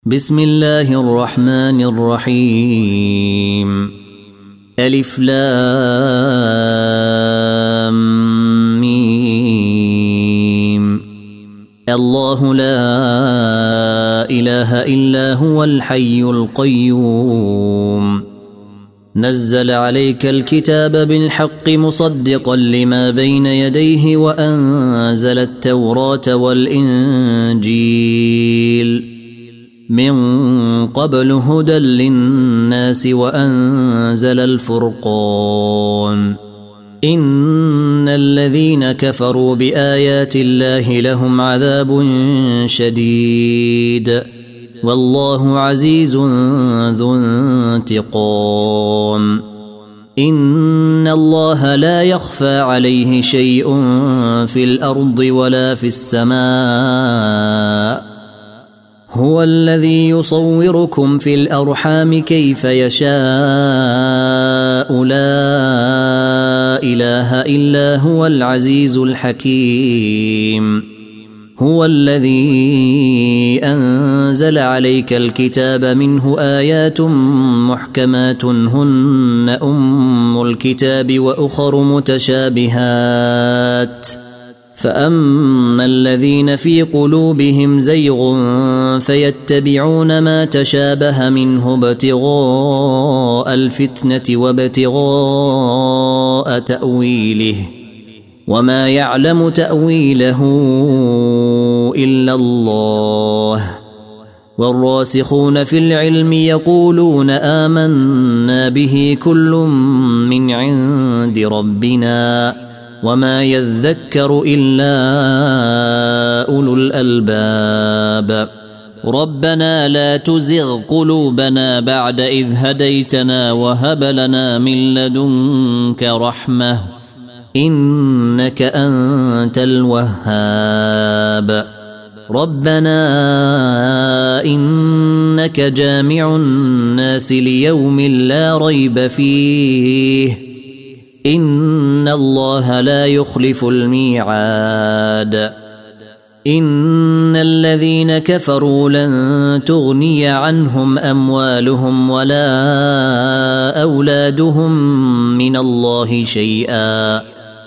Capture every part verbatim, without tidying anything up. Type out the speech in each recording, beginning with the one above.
بسم الله الرحمن الرحيم. ألف لام ميم. الله لا إله إلا هو الحي القيوم. نزل عليك الكتاب بالحق مصدقا لما بين يديه وأنزل التوراة والإنجيل من قبل هدى للناس وأنزل الفرقان. إن الذين كفروا بآيات الله لهم عذاب شديد والله عزيز ذو انتقام. إن الله لا يخفى عليه شيء في الأرض ولا في السماء. هو الذي يصوركم في الأرحام كيف يشاء. لا إله إلا هو العزيز الحكيم. هو الذي أنزل عليك الكتاب منه آيات محكمات هن أم الكتاب وأخر متشابهات فأما الذين في قلوبهم زيغ فيتبعون ما تشابه منه ابتغاء الفتنة وابتغاء تأويله وما يعلم تأويله إلا الله. والراسخون في العلم يقولون آمنا به كل من عند ربنا وما يذكر إلا أولو الألباب. ربنا لا تزغ قلوبنا بعد إذ هديتنا وهب لنا من لدنك رحمة إنك أنت الوهاب. ربنا إنك جامع الناس ليوم لا ريب فيه إن الله لا يخلف الميعاد. إن الذين كفروا لن تغني عنهم أموالهم ولا أولادهم من الله شيئا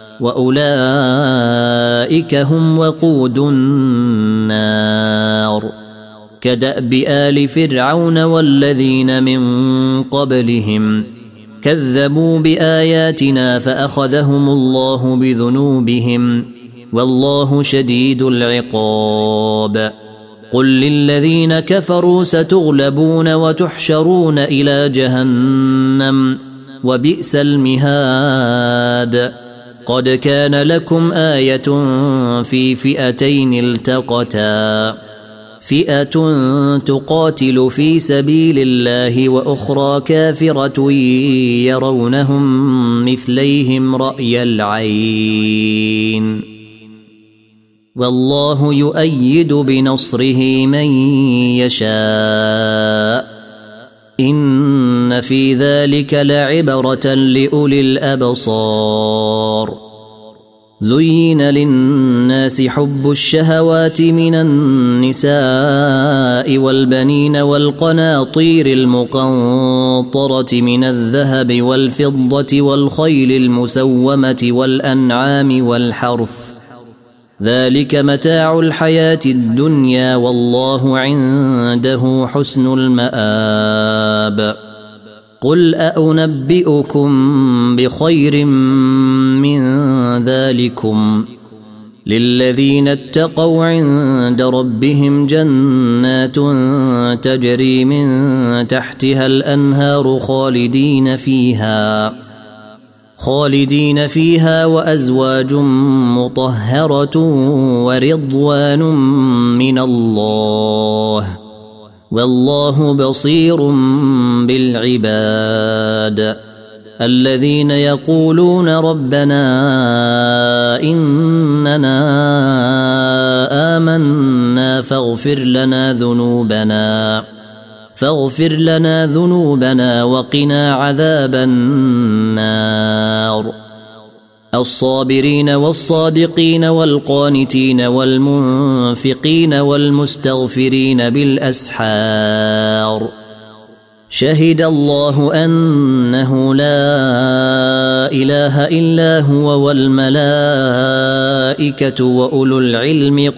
وأولئك هم وقود النار. كدأب آل فرعون والذين من قبلهم كذبوا بآياتنا فأخذهم الله بذنوبهم والله شديد العقاب. قل للذين كفروا ستغلبون وتحشرون إلى جهنم وبئس المهاد. قد كان لكم آية في فئتين التقتا فئة تقاتل في سبيل الله وأخرى كافرة يرونهم مثليهم رأي العين والله يؤيد بنصره من يشاء. إن في ذلك لعبرة لأولي الأبصار. زين للناس حب الشهوات من النساء والبنين والقناطير المقنطرة من الذهب والفضة والخيل المسومة والأنعام والحرث ذلك متاع الحياة الدنيا والله عنده حسن المآب. قل أأنبئكم بخير من ذلكم للذين اتقوا عند ربهم جنات تجري من تحتها الأنهار خالدين فيها خالدين فيها وأزواج مطهرة ورضوان من الله والله بصير بالعباد. الذين يقولون ربنا إننا آمنا فاغفر لنا ذنوبنا فاغفر لنا ذنوبنا وقنا عذاب النار. الصابرين والصادقين والقانتين والمنفقين والمستغفرين بالأسحار شهد الله أنه لا إله إلا هو والملائكة وأولو العلم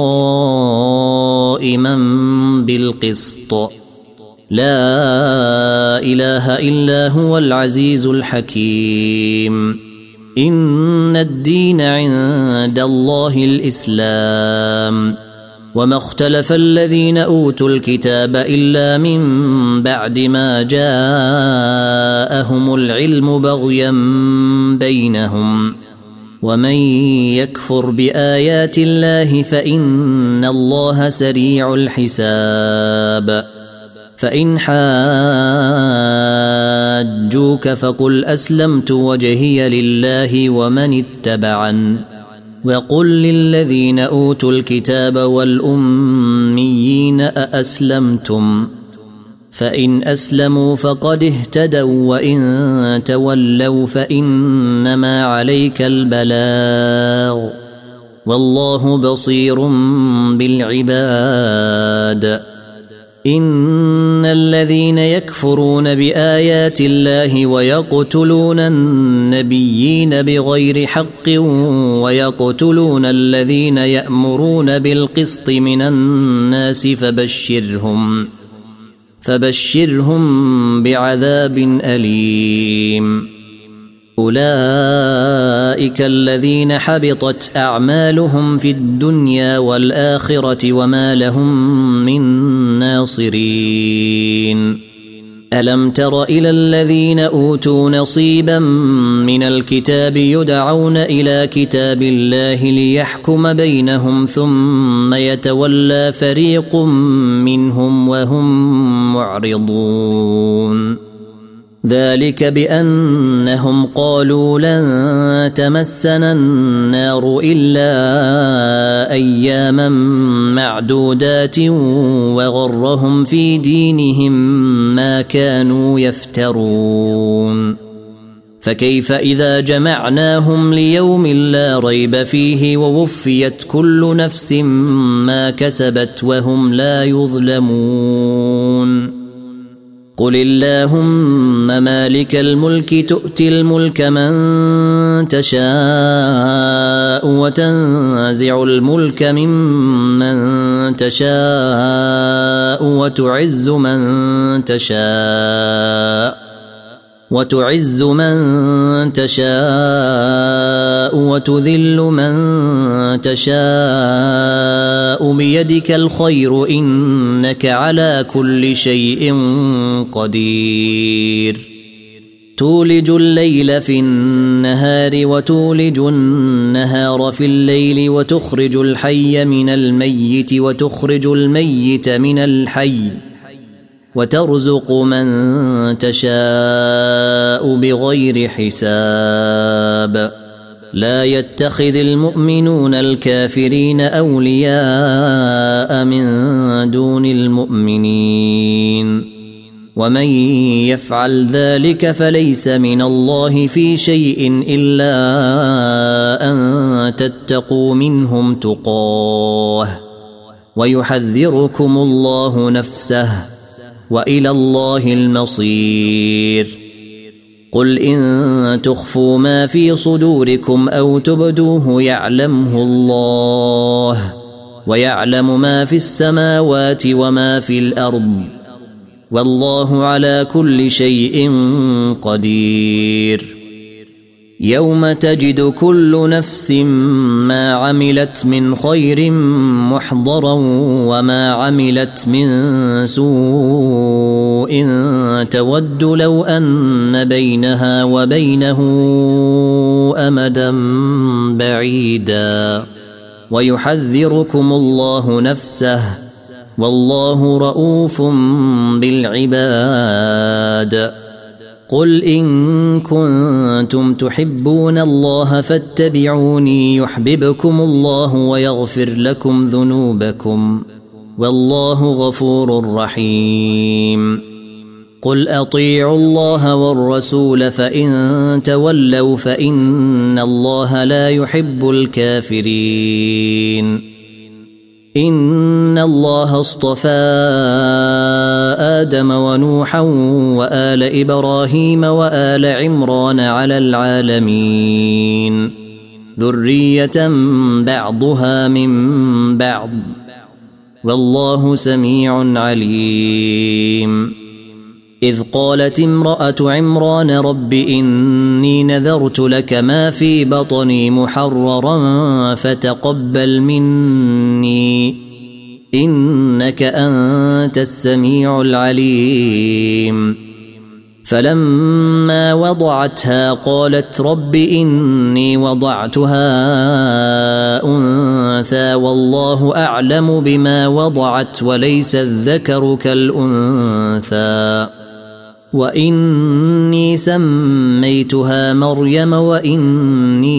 قائما بالقسط لا إله إلا هو العزيز الحكيم إن الدين عند الله الإسلام وما اختلف الذين أوتوا الكتاب إلا من بعد ما جاءهم العلم بغيا بينهم ومن يكفر بآيات الله فإن الله سريع الحساب فإن حاجوك فقل أسلمت وجهي لله ومن اتبعن وقل للذين أوتوا الكتاب والأميين أأسلمتم فإن أسلموا فقد اهتدوا وإن تولوا فإنما عليك البلاغ والله بصير بالعباد إن الذين يكفرون بآيات الله ويقتلون النبيين بغير حق ويقتلون الذين يأمرون بالقسط من الناس فبشرهم فبشرهم بعذاب أليم أولئك الذين حبطت أعمالهم في الدنيا والآخرة وما لهم من ناصرين ألم تر إلى الذين أوتوا نصيبا من الكتاب يدعون إلى كتاب الله ليحكم بينهم ثم يتولى فريق منهم وهم معرضون ذلك بأنهم قالوا لن تمسنا النار إلا أياما معدودات وغرهم في دينهم ما كانوا يفترون فكيف إذا جمعناهم ليوم لا ريب فيه ووفيت كل نفس ما كسبت وهم لا يظلمون قل اللهم مالك الملك تؤتي الملك من تشاء وتنزع الملك ممن تشاء وتعز من تشاء وتعز من تشاء وتذل من تشاء بيدك الخير إنك على كل شيء قدير تولج الليل في النهار وتولج النهار في الليل وتخرج الحي من الميت وتخرج الميت من الحي وترزق من تشاء بغير حساب لا يتخذ المؤمنون الكافرين أولياء من دون المؤمنين ومن يفعل ذلك فليس من الله في شيء إلا أن تتقوا منهم تقاه ويحذركم الله نفسه وإلى الله المصير قل إن تخفوا ما في صدوركم أو تبدوه يعلمه الله ويعلم ما في السماوات وما في الأرض والله على كل شيء قدير يوم تجد كل نفس ما عملت من خير محضرا وما عملت من سوء تود لو أن بينها وبينه أمدا بعيدا ويحذركم الله نفسه والله رؤوف بالعباد قل إن كنتم تحبون الله فاتبعوني يحببكم الله ويغفر لكم ذنوبكم والله غفور رحيم قل أطيعوا الله والرسول فإن تولوا فإن الله لا يحب الكافرين إن الله اصطفى آدم ونوحا وآل إبراهيم وآل عمران على العالمين ذرية بعضها من بعض والله سميع عليم إذ قالت امرأة عمران رب إني نذرت لك ما في بطني محررا فتقبل مني إنك أنت السميع العليم فلما وضعتها قالت رب إني وضعتها أنثى والله أعلم بما وضعت وليس الذكر كالأنثى وإني سميتها مريم وإني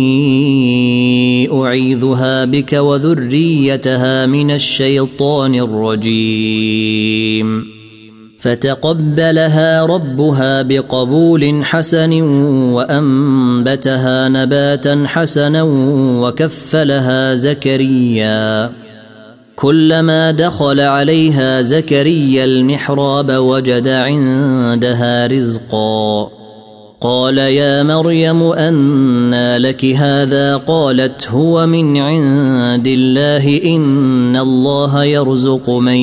أعيذها بك وذريتها من الشيطان الرجيم فتقبلها ربها بقبول حسن وأنبتها نباتا حسنا وكفلها زكريا كلما دخل عليها زكريا المحراب وجد عندها رزقا قال يا مريم أنى لك هذا قالت هو من عند الله إن الله يرزق من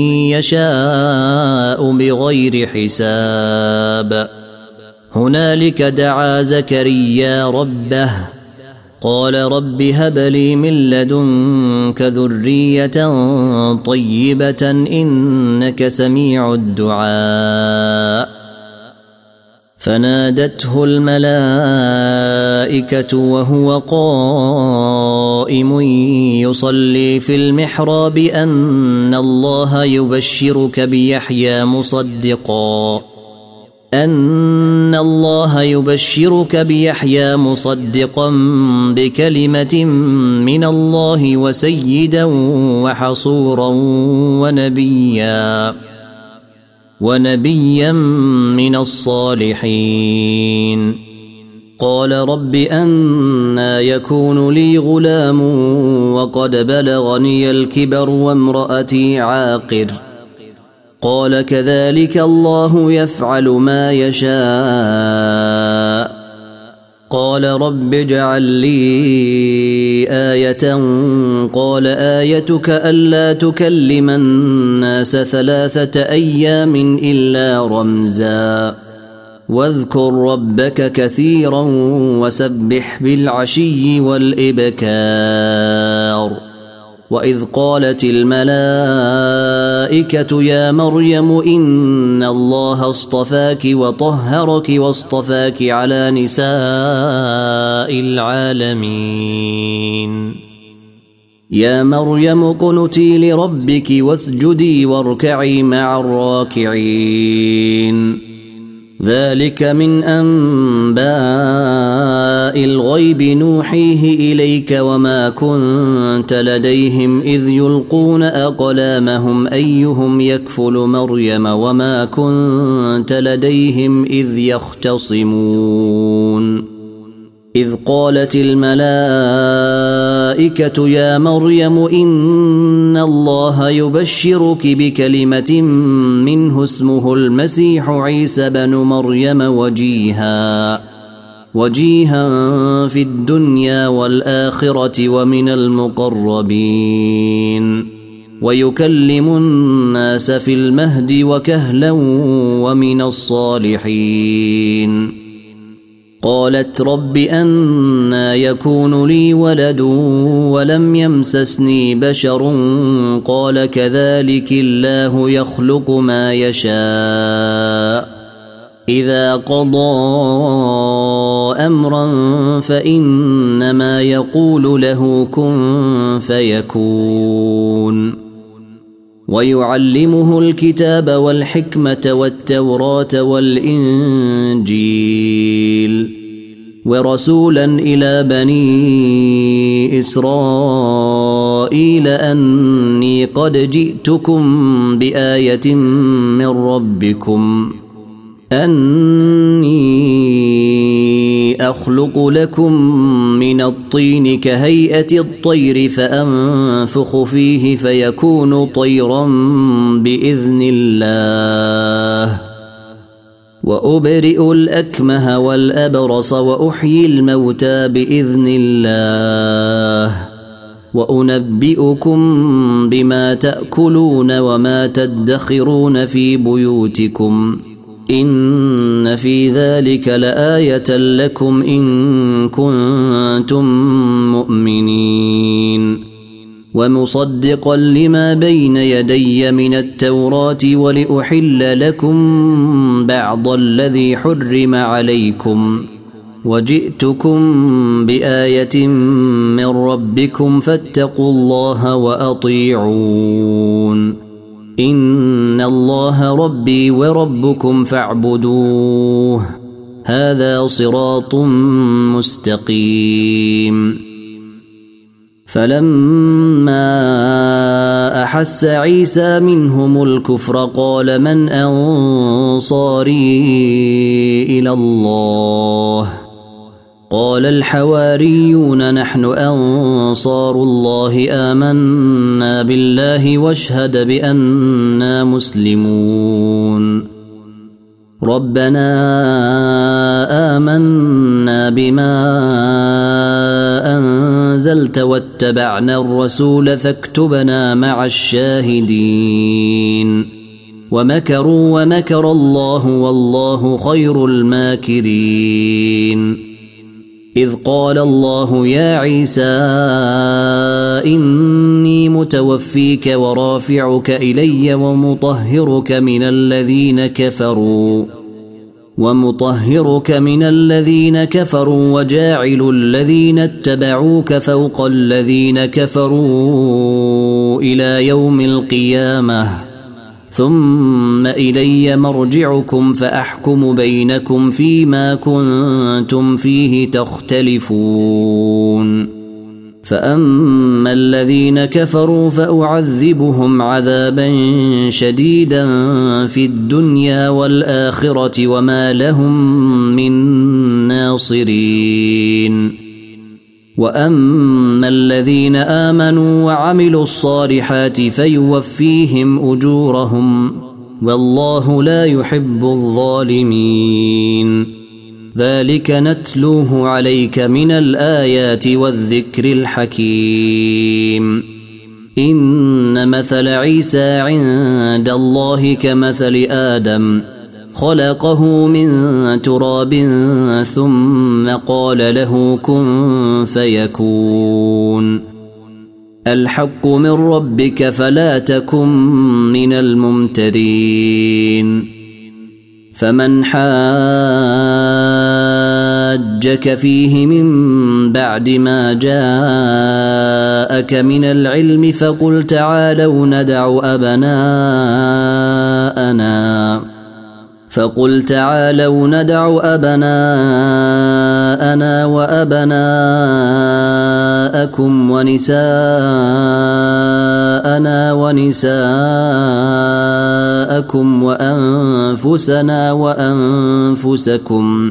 يشاء بغير حساب هنالك دعا زكريا ربه قال رب هب لي من لدنك ذرية طيبة إنك سميع الدعاء فنادته الملائكة وهو قائم يصلي في المحراب أن الله يبشرك بيحيى مصدقا أن الله يبشرك بيحيى مصدقا بكلمة من الله وسيدا وحصورا ونبيا ونبيا من الصالحين قال رب أنى يكون لي غلام وقد بلغني الكبر وامرأتي عاقر قال كذلك الله يفعل ما يشاء قال رب اجعل لي آية قال آيتك ألا تكلم الناس ثلاثة أيام إلا رمزا واذكر ربك كثيرا وسبح بالعشي والإبكار وإذ قالت الملائكة يا مريم إن الله اصطفاك وطهرك واصطفاك على نساء العالمين يا مريم قنتي لربك واسجدي واركعي مع الراكعين ذلك من أنباء الغيب نوحيه إليك وما كنت لديهم إذ يلقون أقلامهم أيهم يكفل مريم وما كنت لديهم إذ يختصمون إذ قالت الملائكة يا مريم إن الله يبشرك بكلمة منه اسمه المسيح عيسى بن مريم وجيها وجيها في الدنيا والآخرة ومن المقربين ويكلم الناس في المهد وكهلا ومن الصالحين قالت رب أنى يكون لي ولد ولم يمسسني بشر قال كذلك الله يخلق ما يشاء إذا قضى أمرا فإنما يقول له كن فيكون ويعلمه الكتاب والحكمة والتوراة والإنجيل ورسولا إلى بني إسرائيل أني قد جئتكم بآية من ربكم أني أخلق لكم من الطين كهيئة الطير فأنفخ فيه فيكون طيرا بإذن الله وأبرئ الأكمه والأبرص وأحيي الموتى بإذن الله وأنبئكم بما تأكلون وما تدخرون في بيوتكم إن في ذلك لآية لكم إن كنتم مؤمنين ومصدقا لما بين يدي من التوراة ولأحل لكم بعض الذي حرم عليكم وجئتكم بآية من ربكم فاتقوا الله وأطيعون إن الله ربي وربكم فاعبدوه هذا صراط مستقيم فلما أحس عيسى منهم الكفر قال من أنصاري إلى الله قال الحواريون نحن أنصار الله آمنا بالله واشهد بأننا مسلمون ربنا آمنا بما أنزلت واتبعنا الرسول فاكتبنا مع الشاهدين ومكروا ومكر الله والله خير الماكرين إذ قال الله يا عيسى إني متوفيك ورافعك إلي ومطهرك من الذين كفروا ومطهرك من الذين كفروا وجاعل الذين اتبعوك فوق الذين كفروا إلى يوم القيامة ثم إلي مرجعكم فأحكم بينكم فيما كنتم فيه تختلفون فأما الذين كفروا فأعذبهم عذابا شديدا في الدنيا والآخرة وما لهم من ناصرين وأما الذين آمنوا وعملوا الصالحات فيوفيهم أجورهم والله لا يحب الظالمين ذلك نتلوه عليك من الآيات والذكر الحكيم إن مثل عيسى عند الله كمثل آدم خلقه من تراب ثم قال له كن فيكون الحق من ربك فلا تكن من الممترين فمن حاجك فيه من بعد ما جاءك من العلم فقل تعالوا ندع أبناءنا فقل تعالوا ندع أبناءنا وأبناءكم ونساءنا ونساءكم وأنفسنا وأنفسكم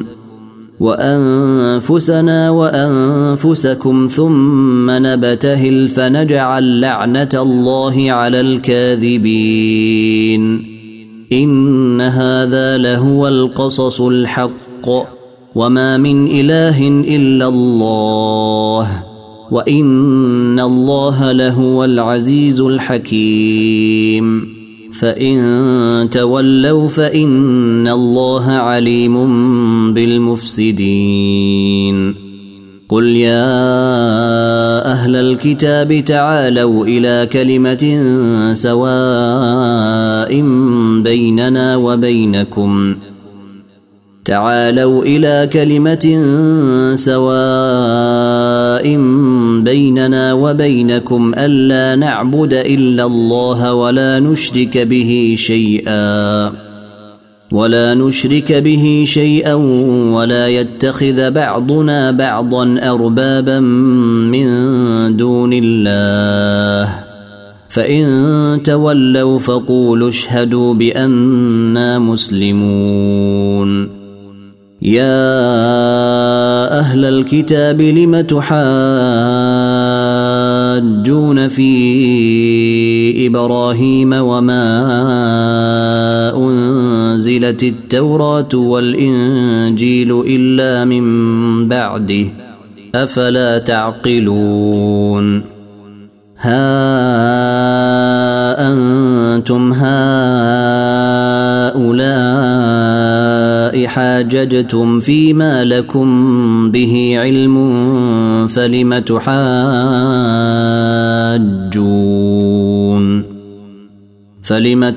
وأنفسنا وأنفسكم ثم نبتهل فنجعل لعنة الله على الكاذبين إن هذا لهو القصص الحق وما من إله إلا الله وإن الله لهو العزيز الحكيم فإن تولوا فإن الله عليم بالمفسدين قل يا أهل الكتاب تعالوا إلى كلمة سواء بيننا وبينكم تعالوا إلى كلمة سواء بيننا وبينكم ألا نعبد إلا الله ولا نشرك به شيئا ولا نشرك به شيئا ولا يتخذ بعضنا بعضا أربابا من دون الله فإن تولوا فقولوا اشهدوا بأننا مسلمون. يا أهل الكتاب لم تحاجون في إبراهيم وما أنزلت التوراة والإنجيل إلا من بعده أفلا تعقلون. ها أنتم هؤلاء حاججتم فيما لكم به علم فلم تحاجون فلم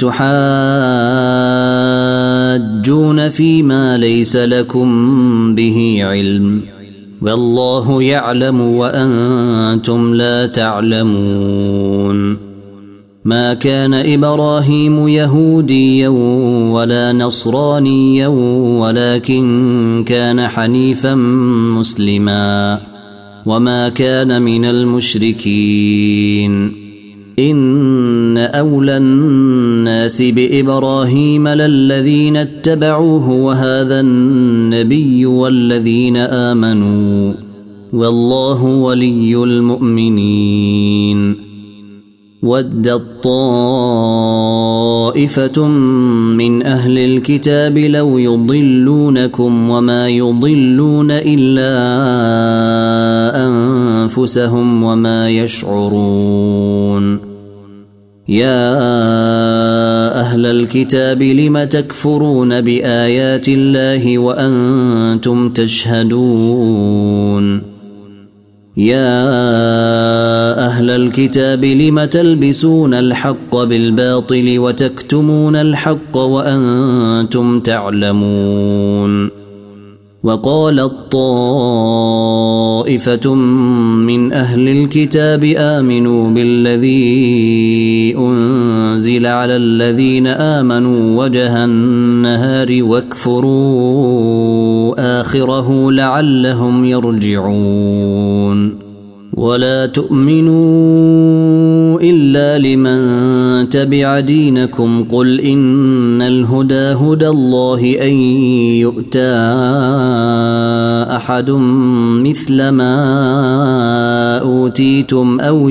تحاجون فيما ليس لكم به علم والله يعلم وأنتم لا تعلمون. ما كان إبراهيم يهوديا ولا نصرانيا ولكن كان حنيفا مسلما وما كان من المشركين. إن أولى الناس بإبراهيم للذين اتبعوه وهذا النبي والذين آمنوا والله ولي المؤمنين. ودت طائفة من أهل الكتاب لو يضلونكم وما يضلون إلا أنفسهم وما يشعرون. يا أهل الكتاب لم تكفرون بآيات الله وأنتم تشهدون. يا أهل الكتاب لم تلبسون الحق بالباطل وتكتمون الحق وأنتم تعلمون. وقالت طائفة من أهل الكتاب آمنوا بالذي أنزل على الذين آمنوا وجه النهار واكفروا آخره لعلهم يرجعون. ولا تؤمنوا إلا لمن تبع دينكم قل إن الهدى هدى الله أن يؤتى أحد مثل ما أوتيتم أو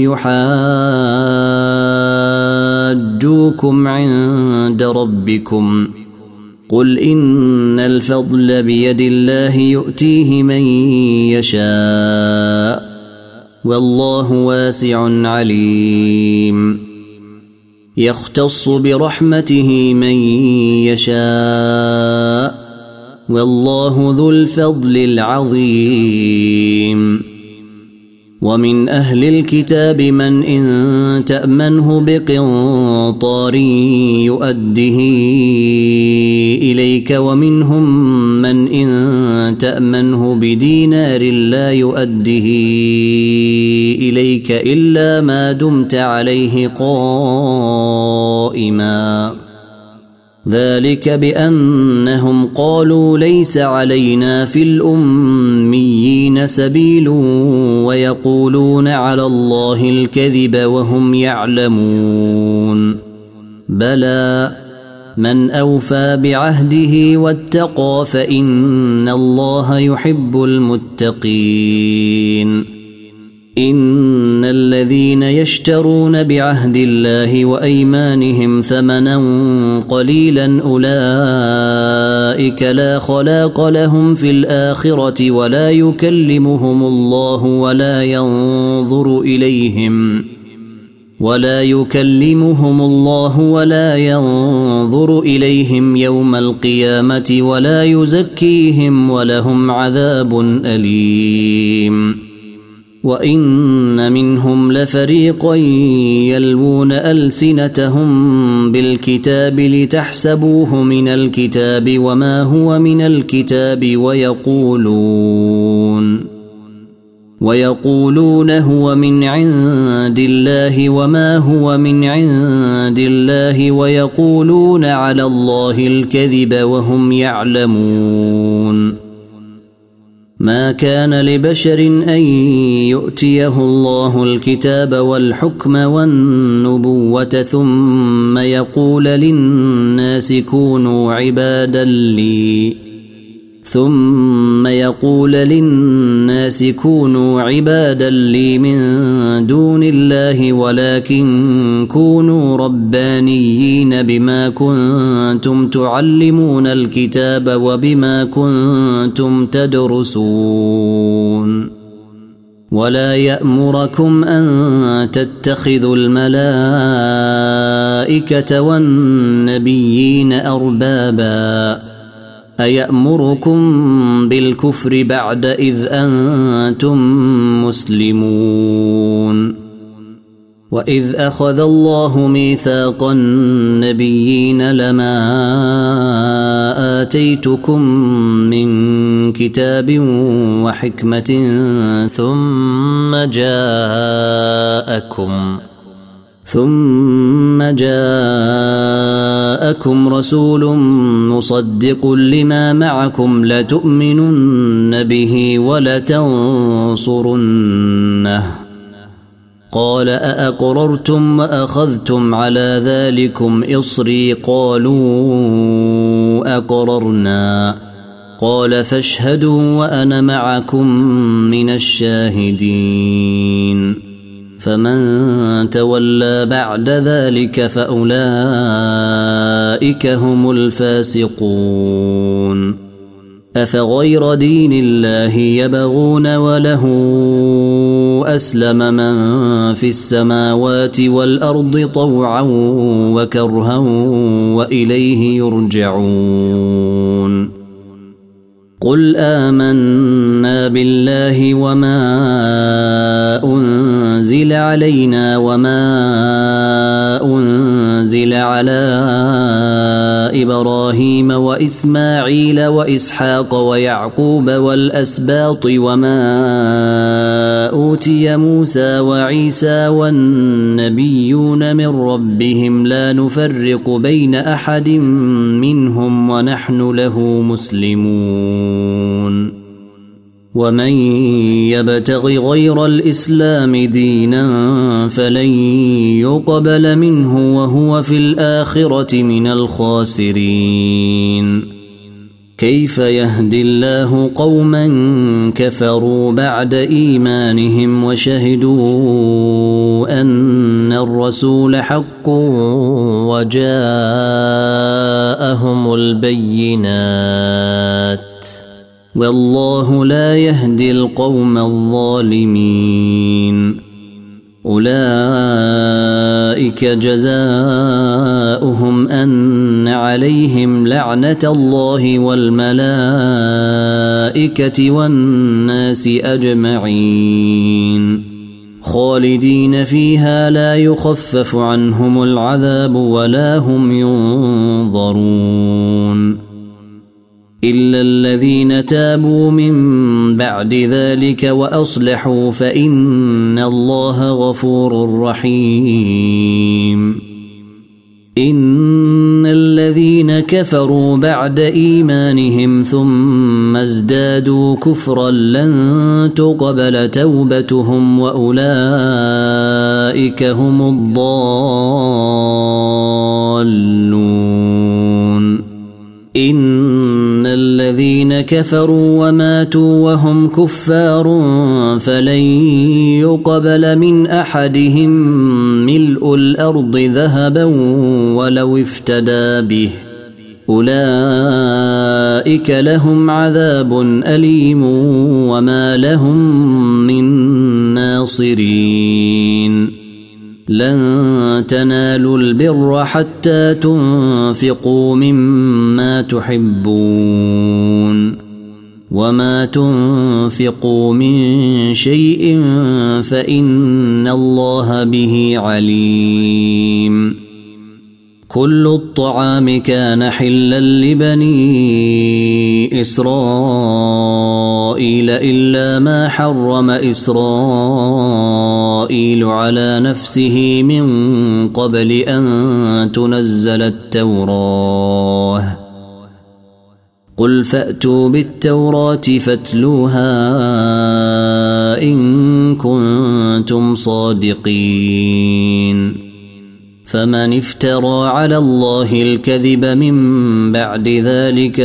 يحاجوكم عند ربكم قل إن الفضل بيد الله يؤتيه من يشاء والله واسع عليم. يختص برحمته من يشاء والله ذو الفضل العظيم. ومن أهل الكتاب من إن تأمنه بقنطار يؤده إليك ومنهم من إن تأمنه بدينار لا يؤده إليك إلا ما دمت عليه قائما ذلك بأنهم قالوا ليس علينا في الأميين سبيل ويقولون على الله الكذب وهم يعلمون. بلى من أوفى بعهده واتقى فإن الله يحب المتقين. إن الذين يشترون بعهد الله وأيمانهم ثمنا قليلا أولئك لا خلاق لهم في الآخرة ولا يكلمهم الله ولا ينظر إليهم ولا يكلمهم الله ولا ينظر إليهم يوم القيامة ولا يزكيهم ولهم عذاب أليم. وإن منهم لفريقا يلوون ألسنتهم بالكتاب لتحسبوه من الكتاب وما هو من الكتاب ويقولون ويقولون هو من عند الله وما هو من عند الله ويقولون على الله الكذب وهم يعلمون. ما كان لبشر أن يؤتيه الله الكتاب والحكم والنبوة ثم يقول للناس كونوا عبادا لي ثم يقول للناس كونوا عبادا لي من دون الله ولكن كونوا ربانيين بما كنتم تعلمون الكتاب وبما كنتم تدرسون ولا يأمركم أن تتخذوا الملائكة والنبيين أربابا أيأمركم بالكفر بعد إذ أنتم مسلمون وإذ أخذ الله ميثاق النبيين لما آتيتكم من كتاب وحكمة ثم جاءكم ثم جاءكم رسول مصدق لما معكم لتؤمنن به ولتنصرنه قال أأقررتم وأخذتم على ذلكم إصري قالوا أقررنا قال فاشهدوا وأنا معكم من الشاهدين فمن تولى بعد ذلك فأولئك هم الفاسقون أفغير دين الله يبغون وله أسلم من في السماوات والأرض طوعا وكرها وإليه يرجعون قل آمنا بالله وما أنزل علينا وما أنزل على إبراهيم وإسماعيل وإسحاق ويعقوب والأسباط وما أوتي موسى وعيسى والنبيون من ربهم لا نفرق بين أحد منهم ونحن له مسلمون ومن يبتغ غير الإسلام دينا فلن يقبل منه وهو في الآخرة من الخاسرين كيف يهدي الله قوما كفروا بعد إيمانهم وشهدوا أن الرسول حق وجاءهم البينات والله لا يهدي القوم الظالمين أولئك جزاؤهم أن عليهم لعنة الله والملائكة والناس أجمعين خالدين فيها لا يخفف عنهم العذاب ولا هم ينظرون إلا الذين تابوا من بعد ذلك وأصلحوا فإن الله غفور رحيم إن الذين كفروا بعد إيمانهم ثم ازدادوا كفرا لن تقبل توبتهم وأولئك هم الضالون إن الذين كفروا وماتوا وهم كفار فلن يقبل من أحدهم ملء الأرض ذهبا ولو افتدى به أولئك لهم عذاب أليم وما لهم من ناصرين لن تنالوا البر حتى تنفقوا مما تحبون وما تنفقوا من شيء فإن الله به عليم كل الطعام كان حلا لبني إسرائيل إلا ما حرم إسرائيل على نفسه من قبل أن تنزل التوراة قل فأتوا بالتوراة فاتلوها إن كنتم صادقين فمن افترى على الله الكذب من بعد ذلك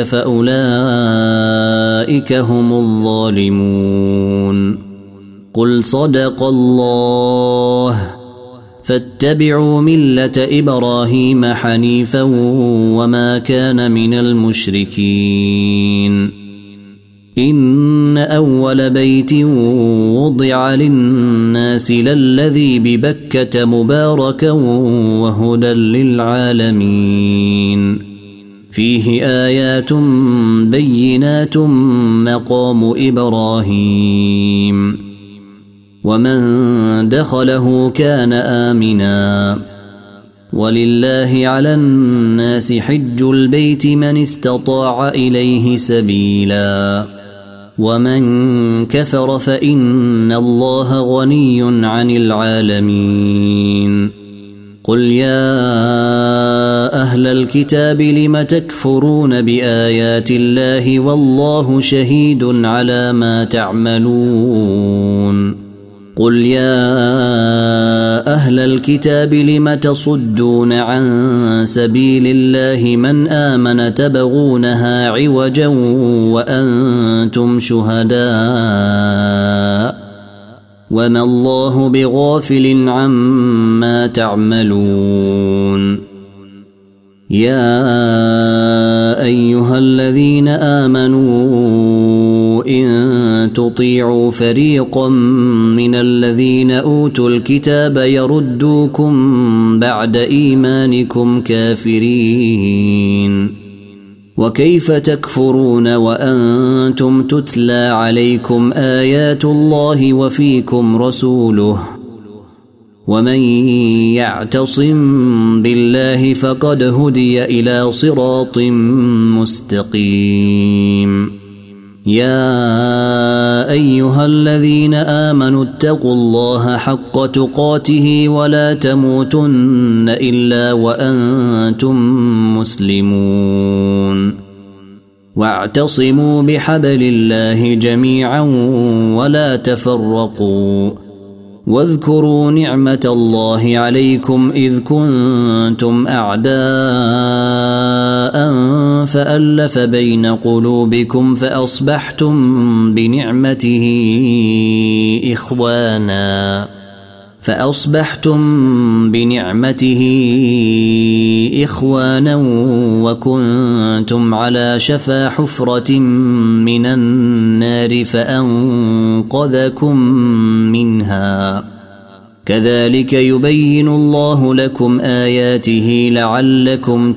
فأولئك هم الظالمون قل صدق الله فاتبعوا ملة إبراهيم حنيفا وما كان من المشركين إن أول بيت وضع للناس للذي ببكة مباركا وهدى للعالمين فيه آيات بينات مقام إبراهيم ومن دخله كان آمنا ولله على الناس حج البيت من استطاع إليه سبيلا ومن كفر فإن الله غني عن العالمين قل يا أهل الكتاب لم تكفرون بآيات الله والله شهيد على ما تعملون قل يا أهل الكتاب لم تصدون عن سبيل الله من آمن تبغونها عوجا وأنتم شهداء وما الله بغافل عما تعملون يا أيها الذين آمنوا إن تطيعوا فريقا من الذين أوتوا الكتاب يردوكم بعد إيمانكم كافرين وكيف تكفرون وأنتم تتلى عليكم آيات الله وفيكم رسوله ومن يعتصم بالله فقد هدي إلى صراط مستقيم يا أيها الذين آمنوا اتقوا الله حق تقاته ولا تموتن إلا وأنتم مسلمون واعتصموا بحبل الله جميعا ولا تفرقوا واذكروا نعمة الله عليكم إذ كنتم أعداء فألف بين قلوبكم فأصبحتم بنعمته إخوانا فأصبحتم بنعمته إخوانا وكنتم على شفا حفرة من النار فأنقذكم منها كذلك يبين الله لكم آياته لعلكم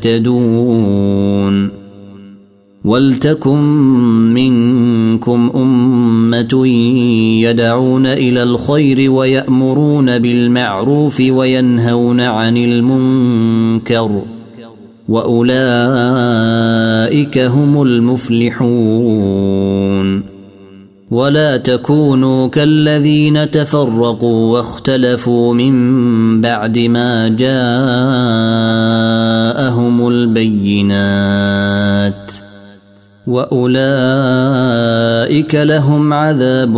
تهتدون ولتكن منكم أمة يدعون إلى الخير ويأمرون بالمعروف وينهون عن المنكر وأولئك هم المفلحون ولا تكونوا كالذين تفرقوا واختلفوا من بعد ما جاءهم البينات وأولئك لهم عذاب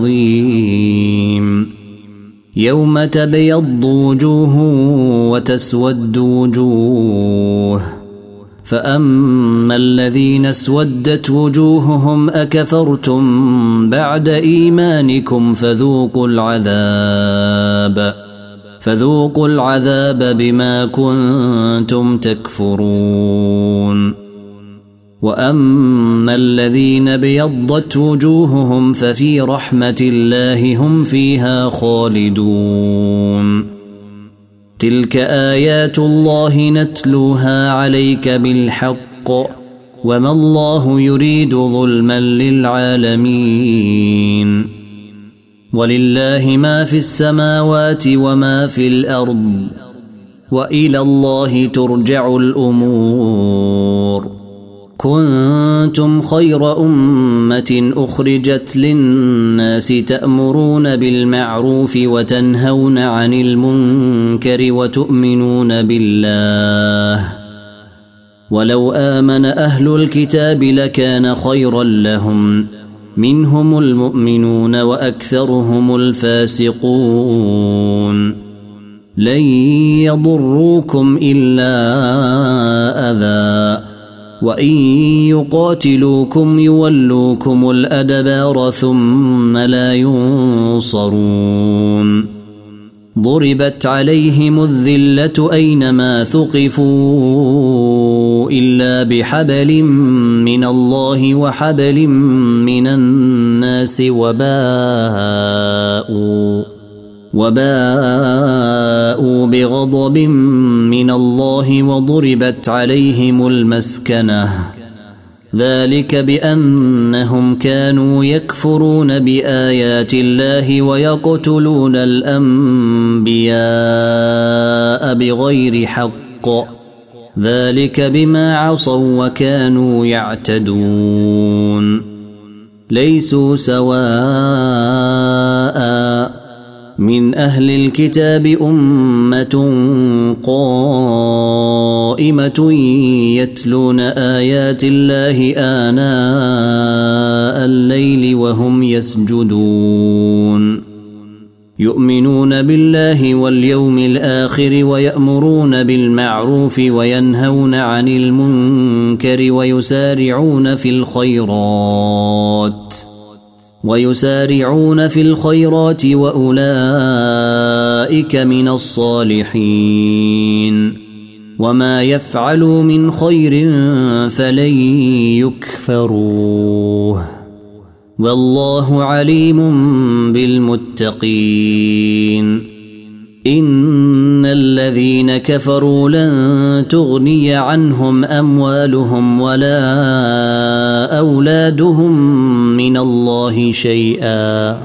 عظيم يوم تبيض وجوه وتسود وجوه فأما الذين اسودت وجوههم أكفرتم بعد إيمانكم فذوقوا العذاب فذوقوا العذاب بما كنتم تكفرون وأما الذين ابيضت وجوههم ففي رحمة الله هم فيها خالدون تلك آيات الله نتلوها عليك بالحق وما الله يريد ظلما للعالمين ولله ما في السماوات وما في الأرض وإلى الله ترجع الأمور كنتم خير أمة أخرجت للناس تأمرون بالمعروف وتنهون عن المنكر وتؤمنون بالله ولو آمن أهل الكتاب لكان خيرا لهم منهم المؤمنون وأكثرهم الفاسقون لن يضروكم إلا أذى وإن يقاتلوكم يولوكم الأدبار ثم لا ينصرون ضربت عليهم الذلة أينما ثقفوا إلا بحبل من الله وحبل من الناس وباءوا وباءوا بغضب من الله وضربت عليهم المسكنة ذلك بأنهم كانوا يكفرون بآيات الله ويقتلون الأنبياء بغير حق ذلك بما عصوا وكانوا يعتدون ليسوا سواء من أهل الكتاب أمة قائمة يتلون آيات الله آناء الليل وهم يسجدون يؤمنون بالله واليوم الآخر ويأمرون بالمعروف وينهون عن المنكر ويسارعون في الخيرات ويسارعون في الخيرات وأولئك من الصالحين وما يفعلوا من خير فلن يكفروه والله عليم بالمتقين إن الذين كفروا لن تغني عنهم أموالهم ولا أولادهم من الله شيئا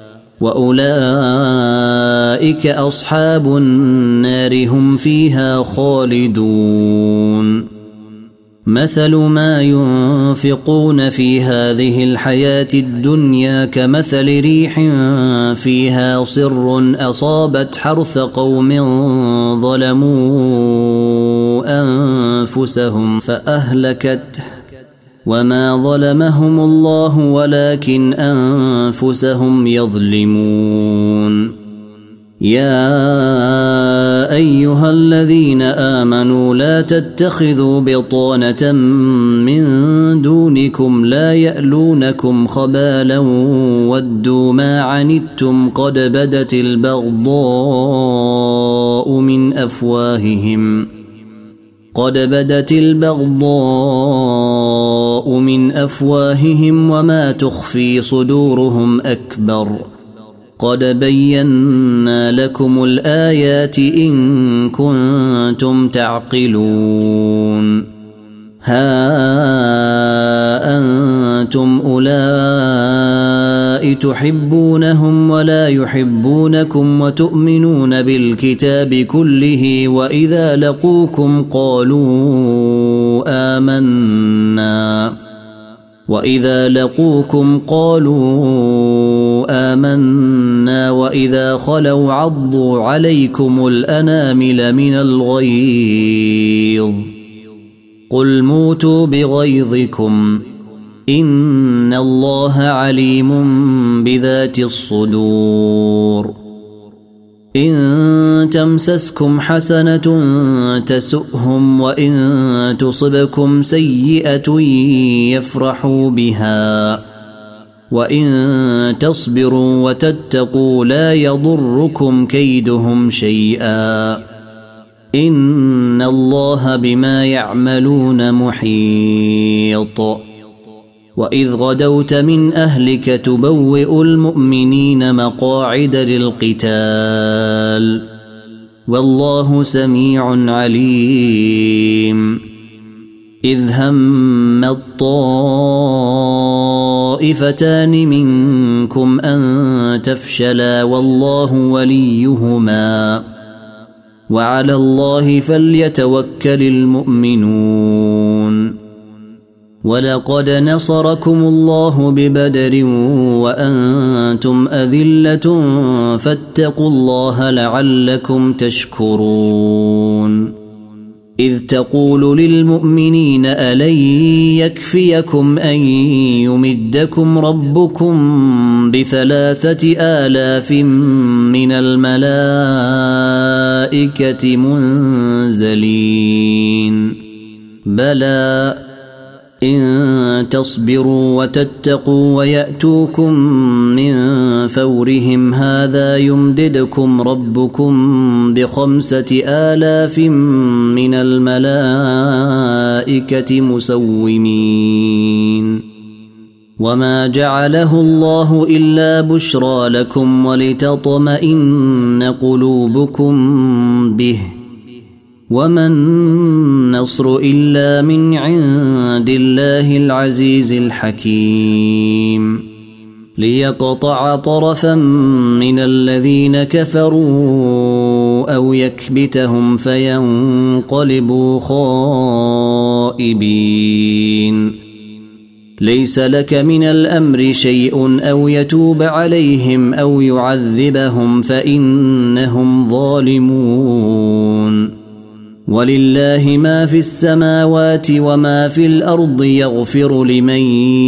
وأولئك أصحاب النار هم فيها خالدون مثل ما ينفقون في هذه الحياة الدنيا كمثل ريح فيها صر أصابت حرث قوم ظلموا أنفسهم فأهلكته وما ظلمهم الله ولكن أنفسهم يظلمون يا أيها الذين آمنوا لا تتخذوا بطانة من دونكم لا يألونكم خبالا ودوا ما عنتم قد بدت البغضاء من أفواههم قد بدت البغضاء من أفواههم وما تخفي صدورهم أكبر قد بينا لكم الآيات إن كنتم تعقلون ها أنتم أولئك تحبونهم ولا يحبونكم وتؤمنون بالكتاب كله وإذا لقوكم قالوا آمنا وإذا لقوكم قالوا آمنا وإذا خلوا عضوا عليكم الأنامل من الغيظ قل موتوا بغيظكم إن الله عليم بذات الصدور إن تمسسكم حسنة تسؤهم وإن تصبكم سيئة يفرحوا بها وإن تصبروا وتتقوا لا يضركم كيدهم شيئا إن الله بما يعملون محيط وإذ غدوت من أهلك تبوئ المؤمنين مقاعد للقتال والله سميع عليم إذ هم الطائفتان منكم أن تفشلا والله وليهما وعلى الله فليتوكل المؤمنون ولقد نصركم الله ببدر وأنتم أذلة فاتقوا الله لعلكم تشكرون إذ تقول للمؤمنين ألن يكفيكم أن يمدكم ربكم بثلاثة آلاف من الملائكة منزلين بلى إن تصبروا وتتقوا ويأتوكم من فورهم هذا يمددكم ربكم بخمسة آلاف من الملائكة مسومين وما جعله الله إلا بشرى لكم ولتطمئن قلوبكم به وما النصر إلا من عند الله العزيز الحكيم ليقطع طرفا من الذين كفروا أو يكبتهم فينقلبوا خائبين ليس لك من الأمر شيء أو يتوب عليهم أو يعذبهم فإنهم ظالمون ولله ما في السماوات وما في الأرض يغفر لمن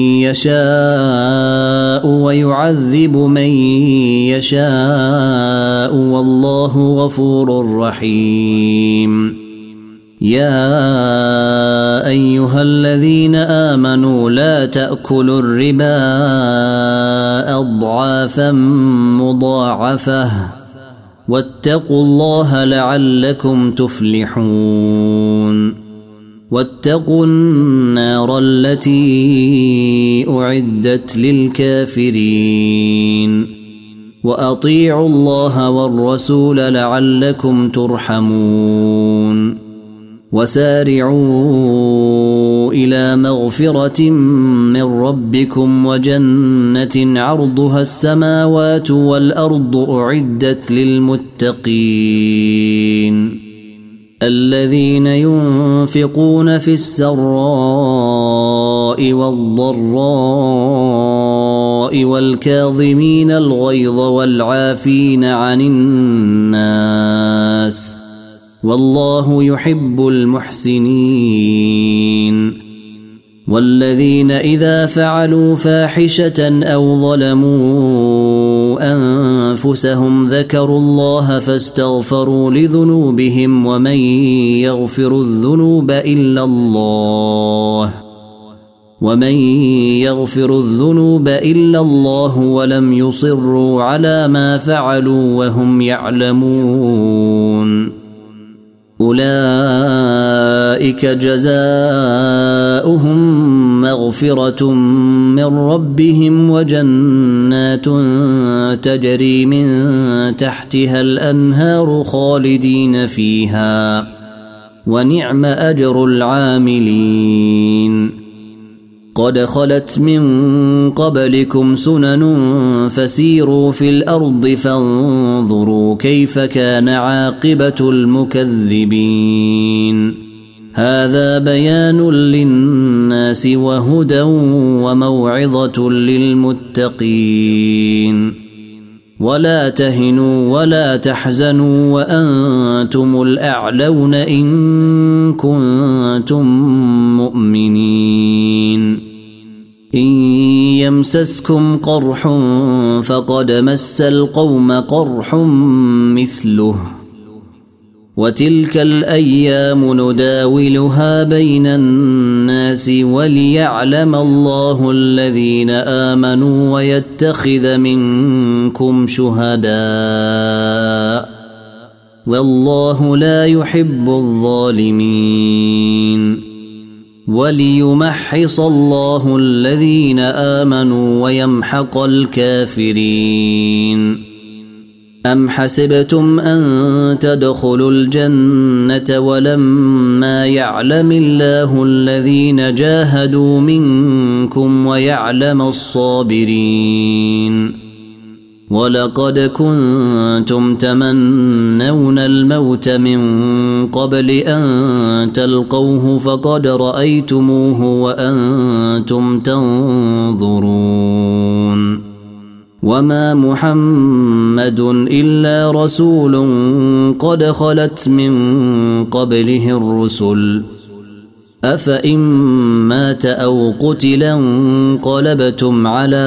يشاء ويعذب من يشاء والله غفور رحيم يا أيها الذين آمنوا لا تأكلوا الربا أضعافا مضاعفة واتقوا الله لعلكم تفلحون واتقوا النار التي أعدت للكافرين وأطيعوا الله والرسول لعلكم ترحمون وسارعوا إلى مغفرة من ربكم وجنة عرضها السماوات والأرض أعدت للمتقين الذين ينفقون في السراء والضراء والكاظمين الغيظ والعافين عن الناس والله يحب المحسنين والذين إذا فعلوا فاحشة أو ظلموا أنفسهم ذكروا الله فاستغفروا لذنوبهم ومن يغفر الذنوب إلا الله ومن يغفر الذنوب إلا الله ولم يصروا على ما فعلوا وهم يعلمون أولئك جزاؤهم مغفرة من ربهم وجنات تجري من تحتها الأنهار خالدين فيها ونعم أجر العاملين قد خلت من قبلكم سنن فسيروا في الأرض فانظروا كيف كان عاقبة المكذبين هذا بيان للناس وهدى وموعظة للمتقين ولا تهنوا ولا تحزنوا وأنتم الأعلون إن كنتم مؤمنين إن يمسسكم قرح فقد مس القوم قرح مثله وتلك الأيام نداولها بين الناس وليعلم الله الذين آمنوا ويتخذ منكم شهداء والله لا يحب الظالمين وليمحص الله الذين آمنوا ويمحق الكافرين أم حسبتم أن تدخلوا الجنة ولما يعلم الله الذين جاهدوا منكم ويعلم الصابرين ولقد كنتم تمنون الموت من قبل أن تلقوه فقد رأيتموه وأنتم تنظرون وما محمد إلا رسول قد خلت من قبله الرسل أفإن مات أو قتلا انقلبتم على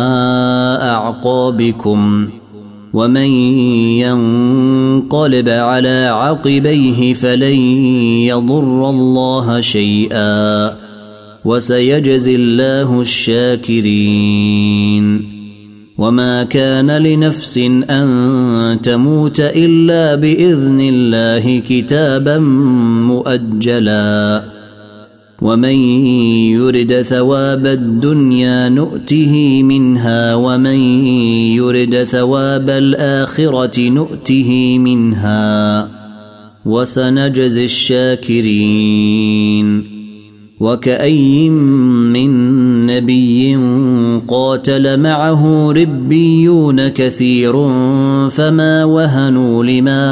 أعقابكم ومن ينقلب على عقبيه فلن يضر الله شيئا وسيجزي الله الشاكرين وما كان لنفس أن تموت إلا بإذن الله كتابا مؤجلا ومن يرد ثواب الدنيا نؤته منها ومن يرد ثواب الآخرة نؤته منها وسنجزي الشاكرين وكأي من نبي قاتل معه ربيون كثير فما وهنوا لما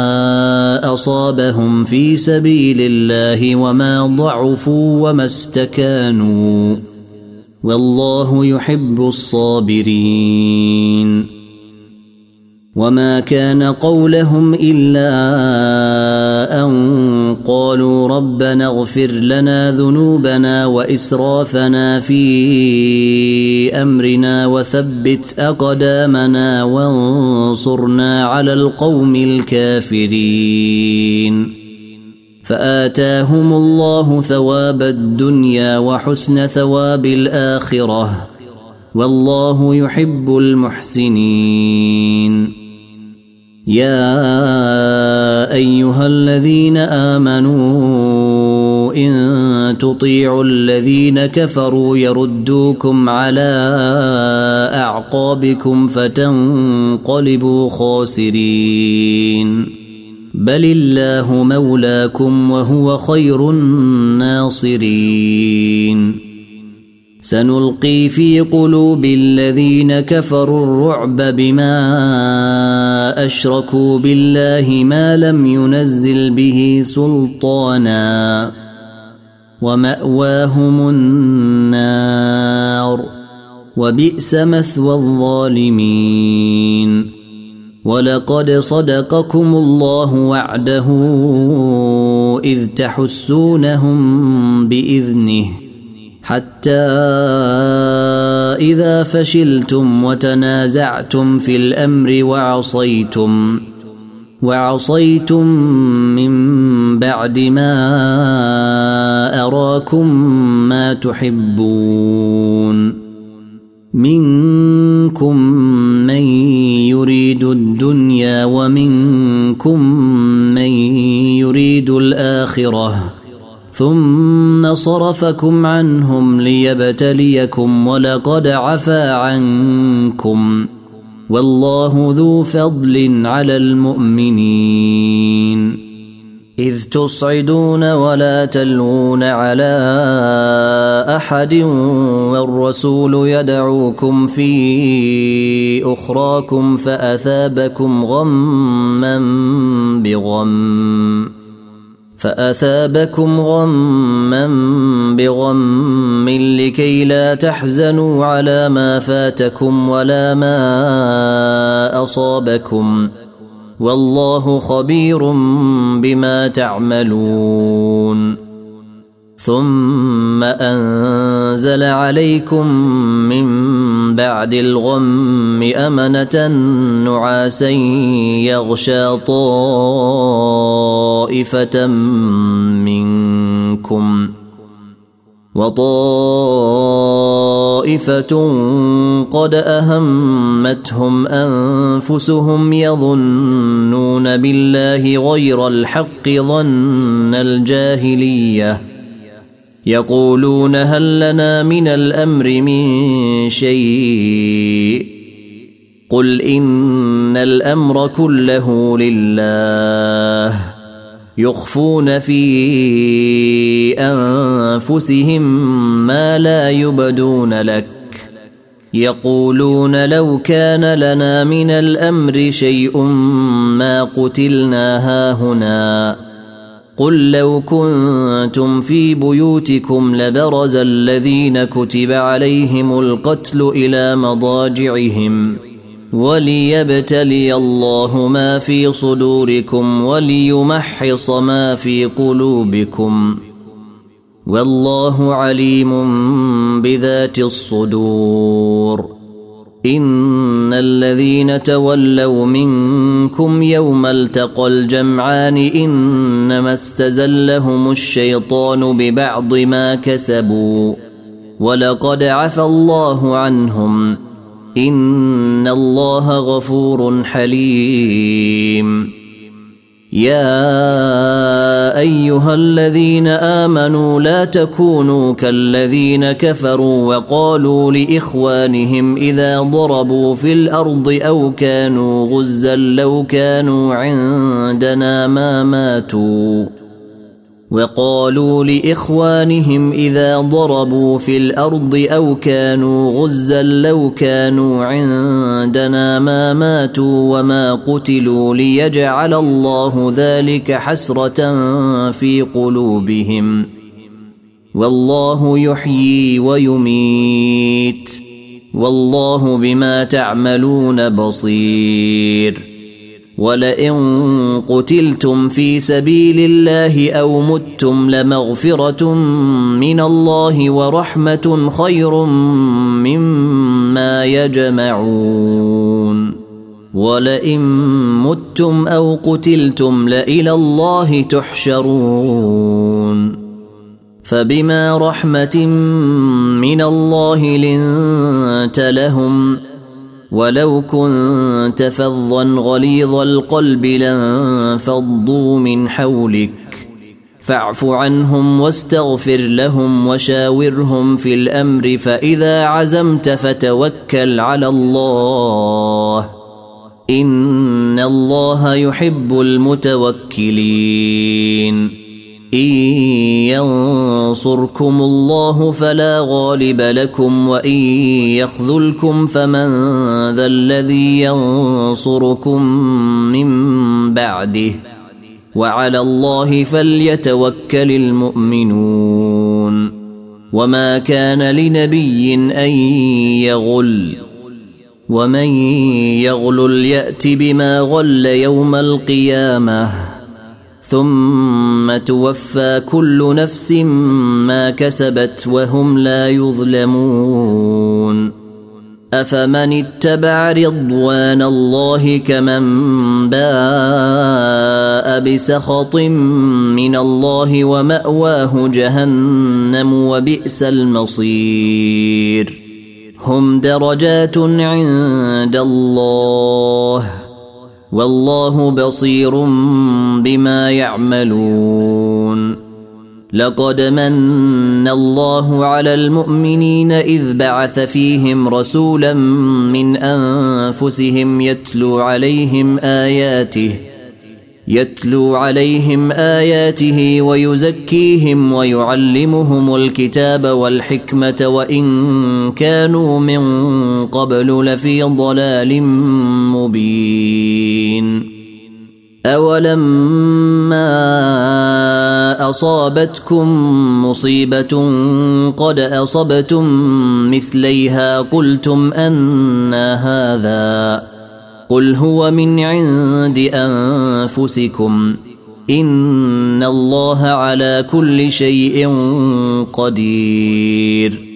أصابهم في سبيل الله وما ضعفوا وما استكانوا والله يحب الصابرين وما كان قولهم إلا أن قالوا ربنا اغفر لنا ذنوبنا وإسرافنا في أمرنا وثبت أقدامنا وانصرنا على القوم الكافرين فآتاهم الله ثواب الدنيا وحسن ثواب الآخرة والله يحب المحسنين يا أيها الذين آمنوا إن تطيعوا الذين كفروا يردوكم على أعقابكم فتنقلبوا خاسرين بل الله مولاكم وهو خير الناصرين سنلقي في قلوب الذين كفروا الرعب بما أشركوا بالله ما لم ينزل به سلطانا ومأواهم النار وبئس مثوى الظالمين ولقد صدقكم الله وعده إذ تحسونهم بإذنه حتى إذا فشلتم وتنازعتم في الأمر وعصيتم وعصيتم من بعد ما أراكم ما تحبون منكم من يريد الدنيا ومنكم من يريد الآخرة ثم صرفكم عنهم ليبتليكم ولقد عفا عنكم والله ذو فضل على المؤمنين إذ تصعدون ولا تلوون على أحد والرسول يدعوكم في أخراكم فأثابكم غما بغم فأثابكم غما بغم لكي لا تحزنوا على ما فاتكم ولا ما أصابكم والله خبير بما تعملون ثم أنزل عليكم من بعد الغم أمنة نعاسا يغشى طائفة منكم وطائفة قد أهمتهم أنفسهم يظنون بالله غير الحق ظن الجاهلية يقولون هل لنا من الأمر من شيء قل إن الأمر كله لله يخفون في أنفسهم ما لا يبدون لك يقولون لو كان لنا من الأمر شيء ما قتلنا هاهنا قل لو كنتم في بيوتكم لبرز الذين كتب عليهم القتل إلى مضاجعهم وليبتلي الله ما في صدوركم وليمحص ما في قلوبكم والله عليم بذات الصدور. إن الذين تولوا منكم يوم التقى الجمعان إنما استزلهم الشيطان ببعض ما كسبوا ولقد عفى الله عنهم إن الله غفور حليم. يا أيها الذين آمنوا لا تكونوا كالذين كفروا وقالوا لإخوانهم إذا ضربوا في الأرض أو كانوا غزا لو كانوا عندنا ما ماتوا وقالوا لإخوانهم إذا ضربوا في الأرض أو كانوا غزا لو كانوا عندنا ما ماتوا وما قتلوا ليجعل الله ذلك حسرة في قلوبهم والله يحيي ويميت والله بما تعملون بصير. ولئن قتلتم في سبيل الله أو متم لمغفرة من الله ورحمة خير مما يجمعون. ولئن متم أو قتلتم لإلى الله تحشرون. فبما رحمة من الله لنت لهم ولو كنت فظا غليظ القلب لانفضوا من حولك فاعف عنهم واستغفر لهم وشاورهم في الأمر فإذا عزمت فتوكل على الله إن الله يحب المتوكلين. إن ينصركم الله فلا غالب لكم وإن يخذلكم فمن ذا الذي ينصركم من بعده وعلى الله فليتوكل المؤمنون. وما كان لنبي أن يغل ومن يغلل يأت بما غل يوم القيامة ثم توفى كل نفس ما كسبت وهم لا يظلمون. أفمن اتبع رضوان الله كمن باء بسخط من الله ومأواه جهنم وبئس المصير. هم درجات عند الله والله بصير بما يعملون. لقد من الله على المؤمنين إذ بعث فيهم رسولا من أنفسهم يتلو عليهم آياته يتلو عليهم آياته ويزكيهم ويعلمهم الكتاب والحكمة وإن كانوا من قبل لفي ضلال مبين. أولما أصابتكم مصيبة قد أصبتم مثليها قلتم أنى هذا قل هو من عند أنفسكم إن الله على كل شيء قدير.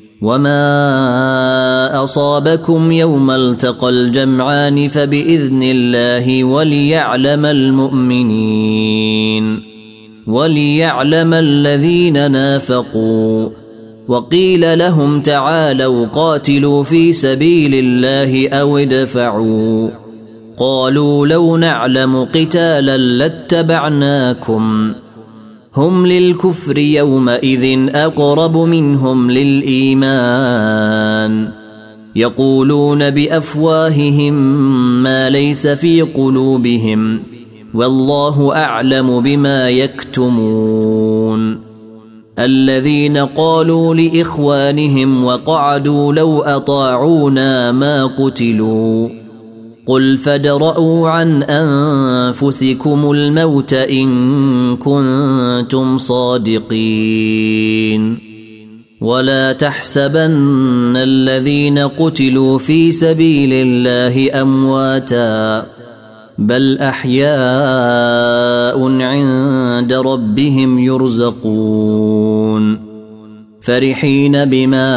وما أصابكم يوم التقى الجمعان فبإذن الله وليعلم المؤمنين وليعلم الذين نافقوا. وقيل لهم تعالوا قاتلوا في سبيل الله أو ادفعوا قالوا لو نعلم قتالا لاتبعناكم هم للكفر يومئذ أقرب منهم للإيمان يقولون بأفواههم ما ليس في قلوبهم والله أعلم بما يكتمون. الذين قالوا لإخوانهم وقعدوا لو أطاعونا ما قتلوا قل فادرءوا عن أنفسكم الموت إن كنتم صادقين ولا تحسبن الذين قتلوا في سبيل الله أمواتا بل أحياء عند ربهم يرزقون فرحين بما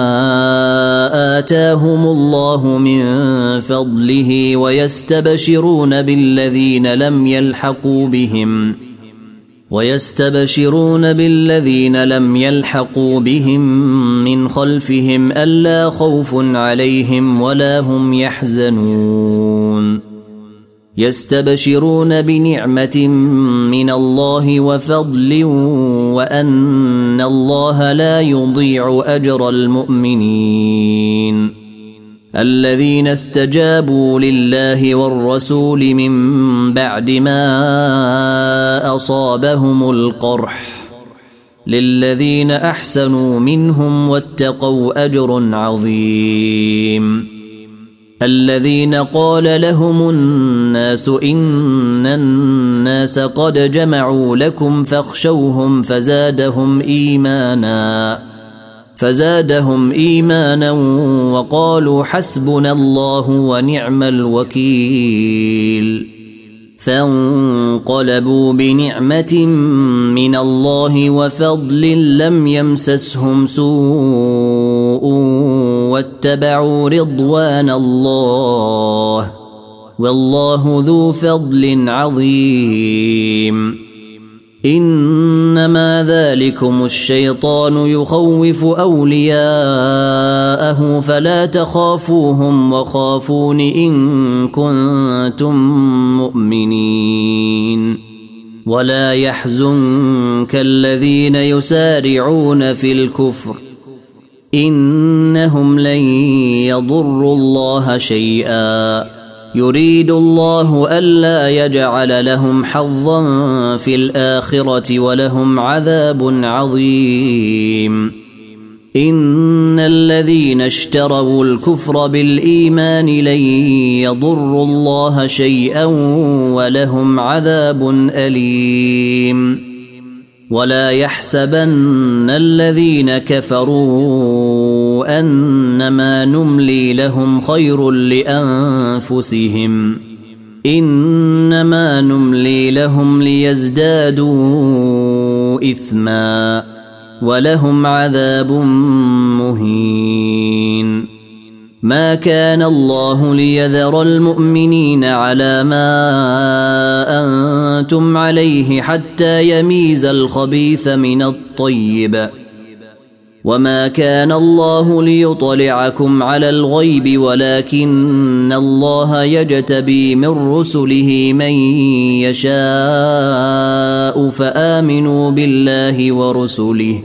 آتاهم الله من فضله ويستبشرون بالذين لم يلحقوا بهم ويستبشرون بالذين لم يلحقوا بهم من خلفهم ألا خوف عليهم ولا هم يحزنون يستبشرون بنعمة من الله وفضل وأن الله لا يضيع أجر المؤمنين الذين استجابوا لله والرسول من بعد ما أصابهم القرح للذين أحسنوا منهم واتقوا أجر عظيم الذين قال لهم الناس إن الناس قد جمعوا لكم فاخشوهم فزادهم إيمانا فزادهم إيمانا وقالوا حسبنا الله ونعم الوكيل فانقلبوا بنعمة من الله وفضل لم يمسسهم سوء واتبعوا رضوان الله والله ذو فضل عظيم إنما ذلكم الشيطان يخوف أولياءه فلا تخافوهم وخافون إن كنتم مؤمنين ولا يحزنك الذين يسارعون في الكفر إنهم لن يضروا الله شيئا يريد الله ألا يجعل لهم حظا في الآخرة ولهم عذاب عظيم إن الذين اشتروا الكفر بالإيمان لن يضروا الله شيئا ولهم عذاب أليم ولا يحسبن الذين كفروا أنما نملي لهم خير لأنفسهم إنما نملي لهم ليزدادوا إثما ولهم عذاب مهين ما كان الله ليذر المؤمنين على ما أنتم عليه حتى يميز الخبيث من الطيب وما كان الله ليطلعكم على الغيب ولكن الله يجتبي من رسله من يشاء فآمنوا بالله ورسله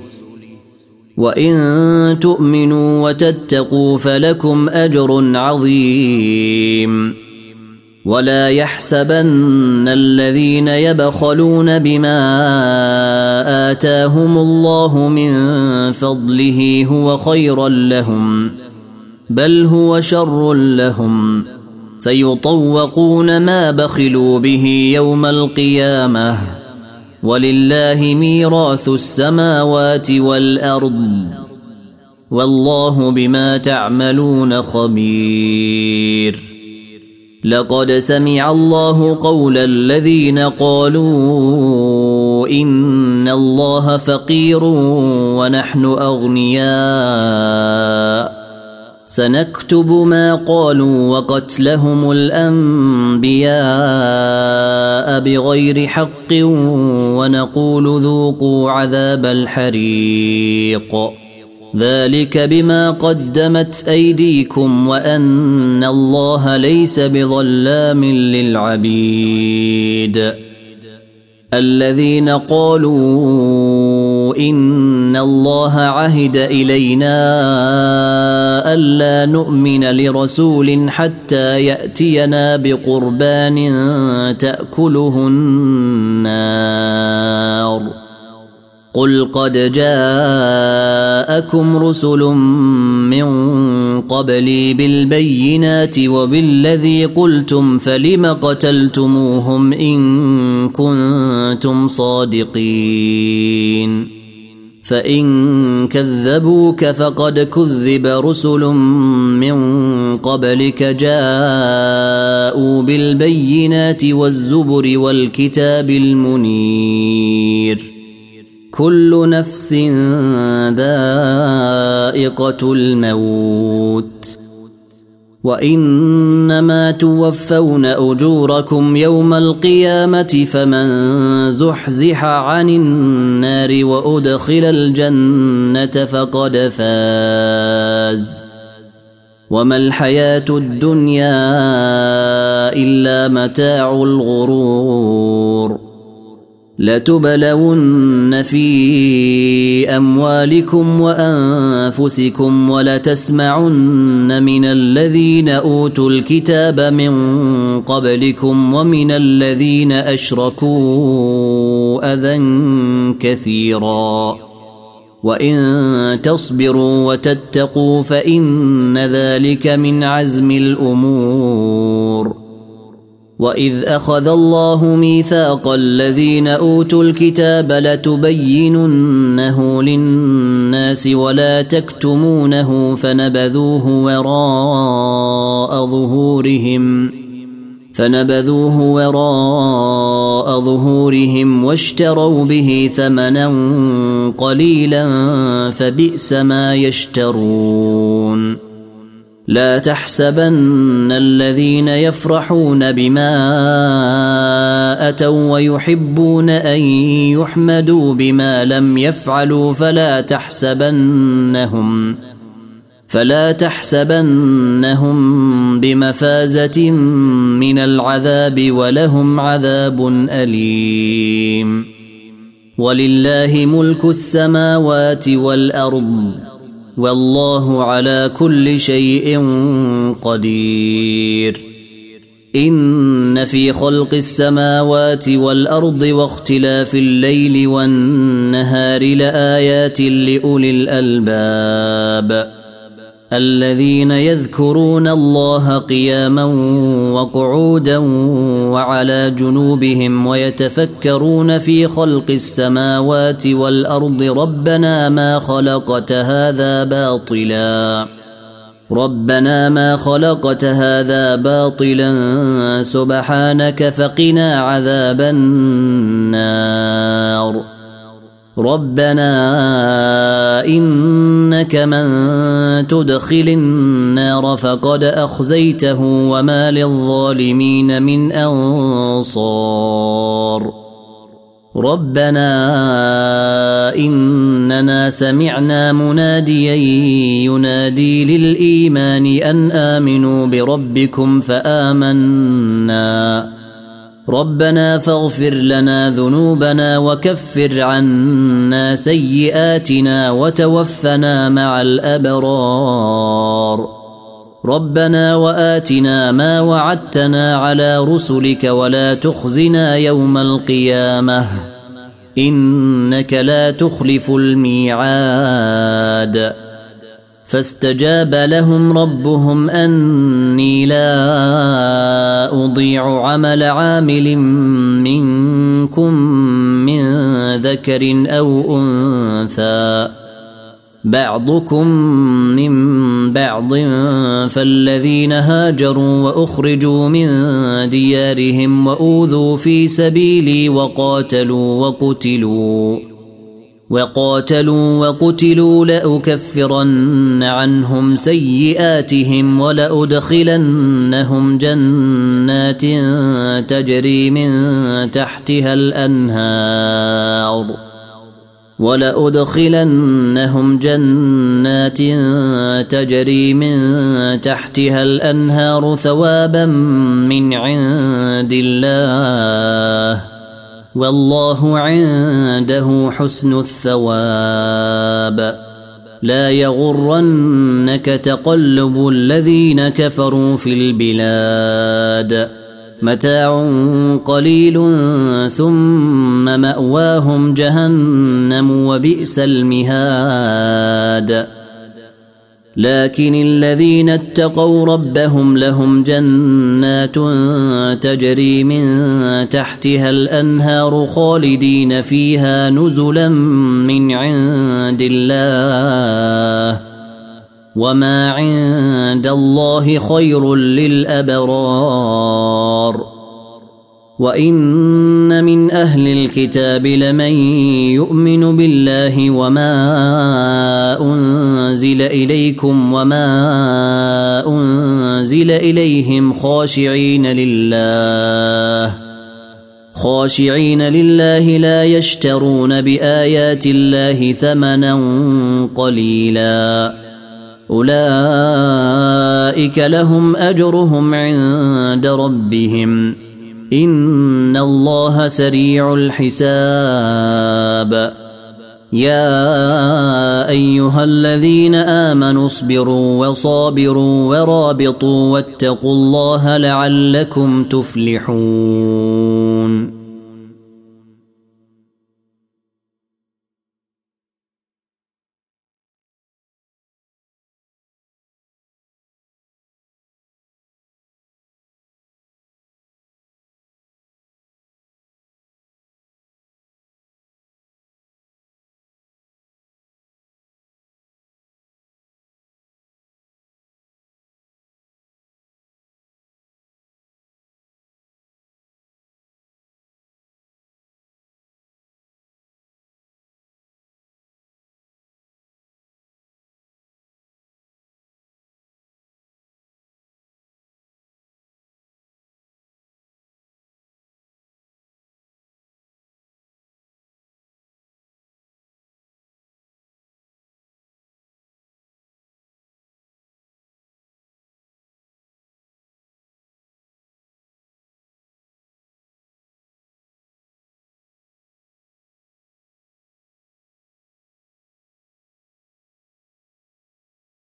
وإن تؤمنوا وتتقوا فلكم أجر عظيم ولا يحسبن الذين يبخلون بما آتاهم الله من فضله هو خيرا لهم بل هو شر لهم سيطوقون ما بخلوا به يوم القيامة ولله ميراث السماوات والأرض والله بما تعملون خبير لقد سمع الله قول الذين قالوا إن الله فقير ونحن أغنياء سنكتب ما قالوا وقتلهم الأنبياء بغير حق ونقول ذوقوا عذاب الحريق ذلك بما قدمت أيديكم وأن الله ليس بظلام للعبيد الذين قالوا إن الله عهد إلينا ألا نؤمن لرسول حتى يأتينا بقربان تأكله النار قل قد جاءكم رسل من قبلي بالبينات وبالذي قلتم فلم قتلتموهم إن كنتم صادقين فإن كذبوك فقد كذب رسل من قبلك جاءوا بالبينات والزبر والكتاب المنير كل نفس ذائقة الموت وإنما توفون أجوركم يوم القيامة فمن زحزح عن النار وأدخل الجنة فقد فاز وما الحياة الدنيا إلا متاع الغرور لتبلون في أموالكم وأنفسكم ولتسمعن من الذين أوتوا الكتاب من قبلكم ومن الذين أشركوا أذى كثيرا وإن تصبروا وتتقوا فإن ذلك من عزم الأمور وإذ أخذ الله ميثاق الذين أوتوا الكتاب لتبيننه للناس ولا تكتمونه فنبذوه وراء ظهورهم فنبذوه وراء ظهورهم واشتروا به ثمنا قليلا فبئس ما يشترون لا تحسبن الذين يفرحون بما أتوا ويحبون أن يحمدوا بما لم يفعلوا فلا تحسبنهم فلا تحسبنهم بمفازة من العذاب ولهم عذاب أليم ولله ملك السماوات والأرض والله على كل شيء قدير إن في خلق السماوات والأرض واختلاف الليل والنهار لآيات لأولي الألباب الذين يذكرون الله قياما وقعودا وعلى جنوبهم ويتفكرون في خلق السماوات والأرض ربنا ما خلقت هذا باطلا ربنا ما خلقت هذا باطلا سبحانك فقنا عذاب النار ربنا إنك من تدخل النار فقد أخزيته وما للظالمين من أنصار ربنا إننا سمعنا مناديا ينادي للإيمان أن آمنوا بربكم فآمنا ربنا فاغفر لنا ذنوبنا وكفر عنا سيئاتنا وتوفنا مع الأبرار ربنا وآتنا ما وعدتنا على رسلك ولا تخزنا يوم القيامة إنك لا تخلف الميعاد فاستجاب لهم ربهم أني لا أضيع عمل عامل منكم من ذكر أو أنثى بعضكم من بعض فالذين هاجروا وأخرجوا من ديارهم وأوذوا في سبيلي وقاتلوا وقتلوا وقاتلوا وقتلوا لأكفرن عنهم سيئاتهم ولأدخلنهم جنات تجري من تحتها الأنهار ولأدخلنهم جنات تجري من تحتها الأنهار ثوابا من عند الله والله عنده حسن الثواب لا يغرنك تقلب الذين كفروا في البلاد متاع قليل ثم مأواهم جهنم وبئس المهاد لكن الذين اتقوا ربهم لهم جنات تجري من تحتها الأنهار خالدين فيها نزلا من عند الله وما عند الله خير للأبرار وإن من أهل الكتاب لمن يؤمن بالله وما أنزل إليكم وما أنزل إليهم خاشعين لله خاشعين لله لا يشترون بآيات الله ثمنا قليلا أولئك لهم أجرهم عند ربهم إن الله سريع الحساب يا أيها الذين آمنوا اصبروا وصابروا ورابطوا واتقوا الله لعلكم تفلحون